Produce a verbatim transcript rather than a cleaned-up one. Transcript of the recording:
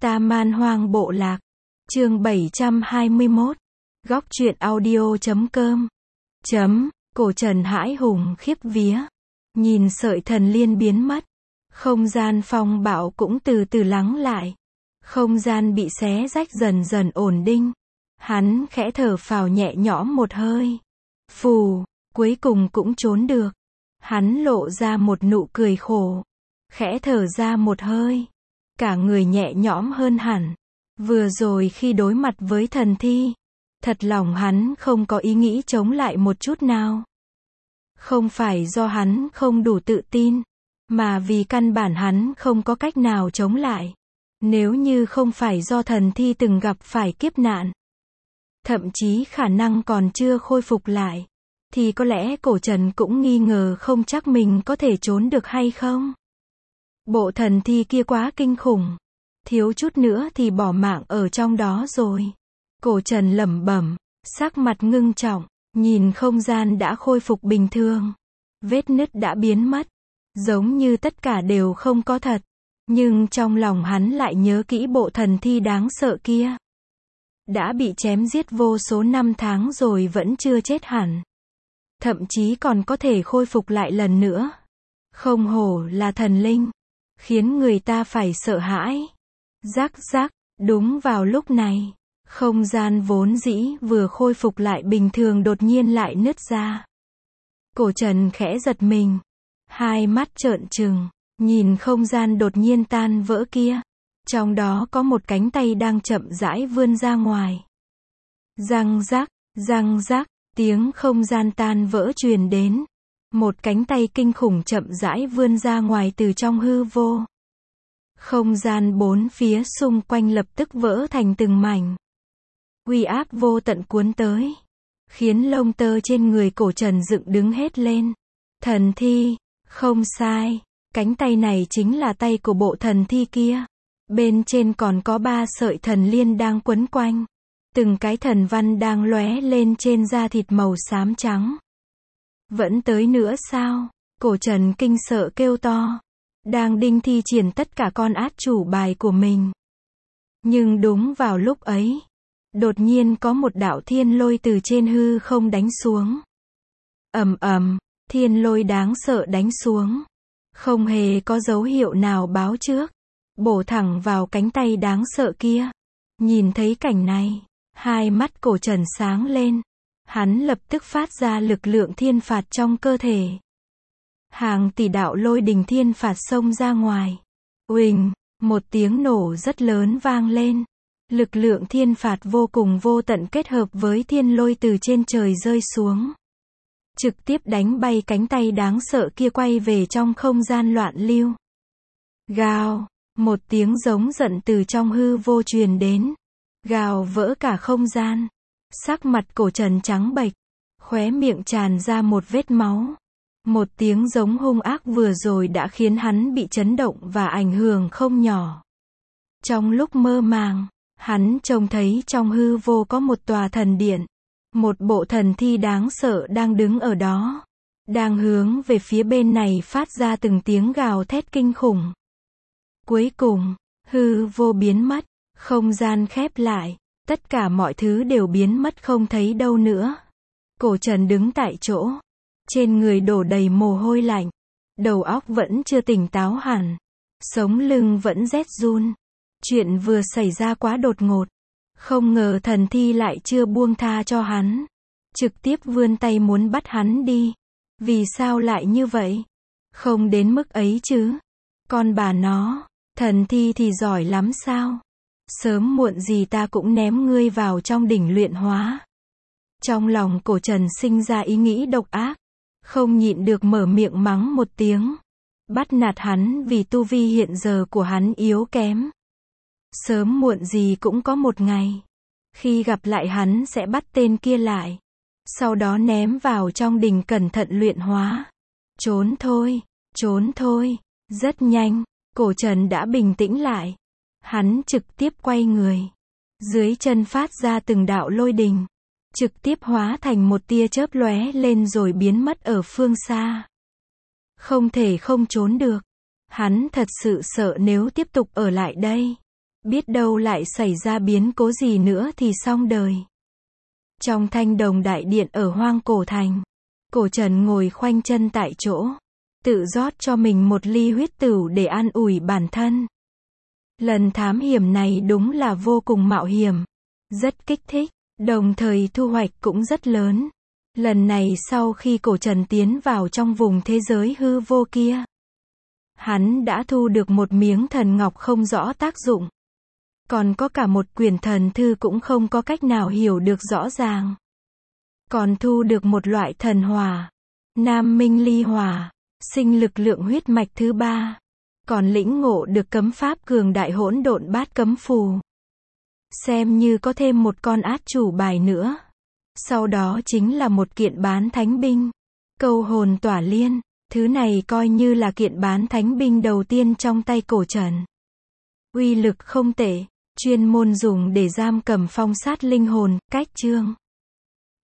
Ta Man Hoang Bộ Lạc. Chương bảy trăm hai mươi mốt. Góc truyện audio chấm com. Chấm, cổ Trần hãi hùng khiếp vía. Nhìn sợi thần liên biến mất. Không gian phong bạo cũng từ từ lắng lại. Không gian bị xé rách dần dần ổn định. Hắn khẽ thở phào nhẹ nhõm một hơi. Phù, cuối cùng cũng trốn được. Hắn lộ ra một nụ cười khổ. Khẽ thở ra một hơi. Cả người nhẹ nhõm hơn hẳn. Vừa rồi khi đối mặt với thần thi, thật lòng hắn không có ý nghĩ chống lại một chút nào. Không phải do hắn không đủ tự tin, mà vì căn bản hắn không có cách nào chống lại. Nếu như không phải do thần thi từng gặp phải kiếp nạn, thậm chí khả năng còn chưa khôi phục lại, thì có lẽ cổ Trần cũng nghi ngờ không chắc mình có thể trốn được hay không. Bộ thần thi kia quá kinh khủng. Thiếu chút nữa thì bỏ mạng ở trong đó rồi. Cổ Trần lẩm bẩm, sắc mặt ngưng trọng, nhìn không gian đã khôi phục bình thường. Vết nứt đã biến mất, giống như tất cả đều không có thật. Nhưng trong lòng hắn lại nhớ kỹ bộ thần thi đáng sợ kia. Đã bị chém giết vô số năm tháng rồi vẫn chưa chết hẳn. Thậm chí còn có thể khôi phục lại lần nữa. Không hổ là thần linh, khiến người ta phải sợ hãi. Rắc rắc, đúng vào lúc này, không gian vốn dĩ vừa khôi phục lại bình thường đột nhiên lại nứt ra. Cổ Trần khẽ giật mình, hai mắt trợn trừng, nhìn không gian đột nhiên tan vỡ kia. Trong đó có một cánh tay đang chậm rãi vươn ra ngoài. Răng rắc, răng rắc, tiếng không gian tan vỡ truyền đến. Một cánh tay kinh khủng chậm rãi vươn ra ngoài từ trong hư vô. Không gian bốn phía xung quanh lập tức vỡ thành từng mảnh. Uy áp vô tận cuốn tới, khiến lông tơ trên người cổ Trần dựng đứng hết lên. Thần thi, không sai, cánh tay này chính là tay của bộ thần thi kia. Bên trên còn có ba sợi thần liên đang quấn quanh. Từng cái thần văn đang lóe lên trên da thịt màu xám trắng. Vẫn tới nữa sao? Cổ Trần kinh sợ kêu to. Đang định thi triển tất cả con át chủ bài của mình. Nhưng đúng vào lúc ấy, đột nhiên có một đạo thiên lôi từ trên hư không đánh xuống. Ầm ầm, thiên lôi đáng sợ đánh xuống. Không hề có dấu hiệu nào báo trước. Bổ thẳng vào cánh tay đáng sợ kia. Nhìn thấy cảnh này, hai mắt cổ Trần sáng lên. Hắn lập tức phát ra lực lượng thiên phạt trong cơ thể. Hàng tỷ đạo lôi đình thiên phạt xông ra ngoài. Uỳnh, một tiếng nổ rất lớn vang lên. Lực lượng thiên phạt vô cùng vô tận kết hợp với thiên lôi từ trên trời rơi xuống. Trực tiếp đánh bay cánh tay đáng sợ kia quay về trong không gian loạn lưu. Gào, một tiếng giống giận từ trong hư vô truyền đến. Gào vỡ cả không gian. Sắc mặt cổ Trần trắng bệch, khóe miệng tràn ra một vết máu. Một tiếng giống hung ác vừa rồi đã khiến hắn bị chấn động và ảnh hưởng không nhỏ. Trong lúc mơ màng, hắn trông thấy trong hư vô có một tòa thần điện. Một bộ thần thi đáng sợ đang đứng ở đó. Đang hướng về phía bên này phát ra từng tiếng gào thét kinh khủng. Cuối cùng, hư vô biến mất, không gian khép lại. Tất cả mọi thứ đều biến mất không thấy đâu nữa. Cổ Trần đứng tại chỗ. Trên người đổ đầy mồ hôi lạnh. Đầu óc vẫn chưa tỉnh táo hẳn. Sống lưng vẫn rét run. Chuyện vừa xảy ra quá đột ngột. Không ngờ thần thi lại chưa buông tha cho hắn. Trực tiếp vươn tay muốn bắt hắn đi. Vì sao lại như vậy? Không đến mức ấy chứ. Con bà nó, thần thi thì giỏi lắm sao? Sớm muộn gì ta cũng ném ngươi vào trong đỉnh luyện hóa. Trong lòng cổ Trần sinh ra ý nghĩ độc ác. Không nhịn được mở miệng mắng một tiếng. Bắt nạt hắn vì tu vi hiện giờ của hắn yếu kém. Sớm muộn gì cũng có một ngày. Khi gặp lại hắn sẽ bắt tên kia lại. Sau đó ném vào trong đỉnh cẩn thận luyện hóa. Trốn thôi, trốn thôi. Rất nhanh, cổ Trần đã bình tĩnh lại. Hắn trực tiếp quay người. Dưới chân phát ra từng đạo lôi đình. Trực tiếp hóa thành một tia chớp lóe lên rồi biến mất ở phương xa. Không thể không trốn được. Hắn thật sự sợ nếu tiếp tục ở lại đây. Biết đâu lại xảy ra biến cố gì nữa thì xong đời. Trong thanh đồng đại điện ở hoang cổ thành, Cổ Trần ngồi khoanh chân tại chỗ, tự rót cho mình một ly huyết tửu để an ủi bản thân. Lần thám hiểm này đúng là vô cùng mạo hiểm, rất kích thích, đồng thời thu hoạch cũng rất lớn. Lần này sau khi Cổ Trần tiến vào trong vùng thế giới hư vô kia, hắn đã thu được một miếng thần ngọc không rõ tác dụng. Còn có cả một quyển thần thư cũng không có cách nào hiểu được rõ ràng. Còn thu được một loại thần hỏa, Nam Minh Ly Hỏa, sinh lực lượng huyết mạch thứ ba. Còn lĩnh ngộ được cấm pháp cường đại hỗn độn bát cấm phù. Xem như có thêm một con át chủ bài nữa. Sau đó chính là một kiện bán thánh binh, câu hồn tỏa liên. Thứ này coi như là kiện bán thánh binh đầu tiên trong tay Cổ Trần. Uy lực không tệ, chuyên môn dùng để giam cầm phong sát linh hồn, cách chương.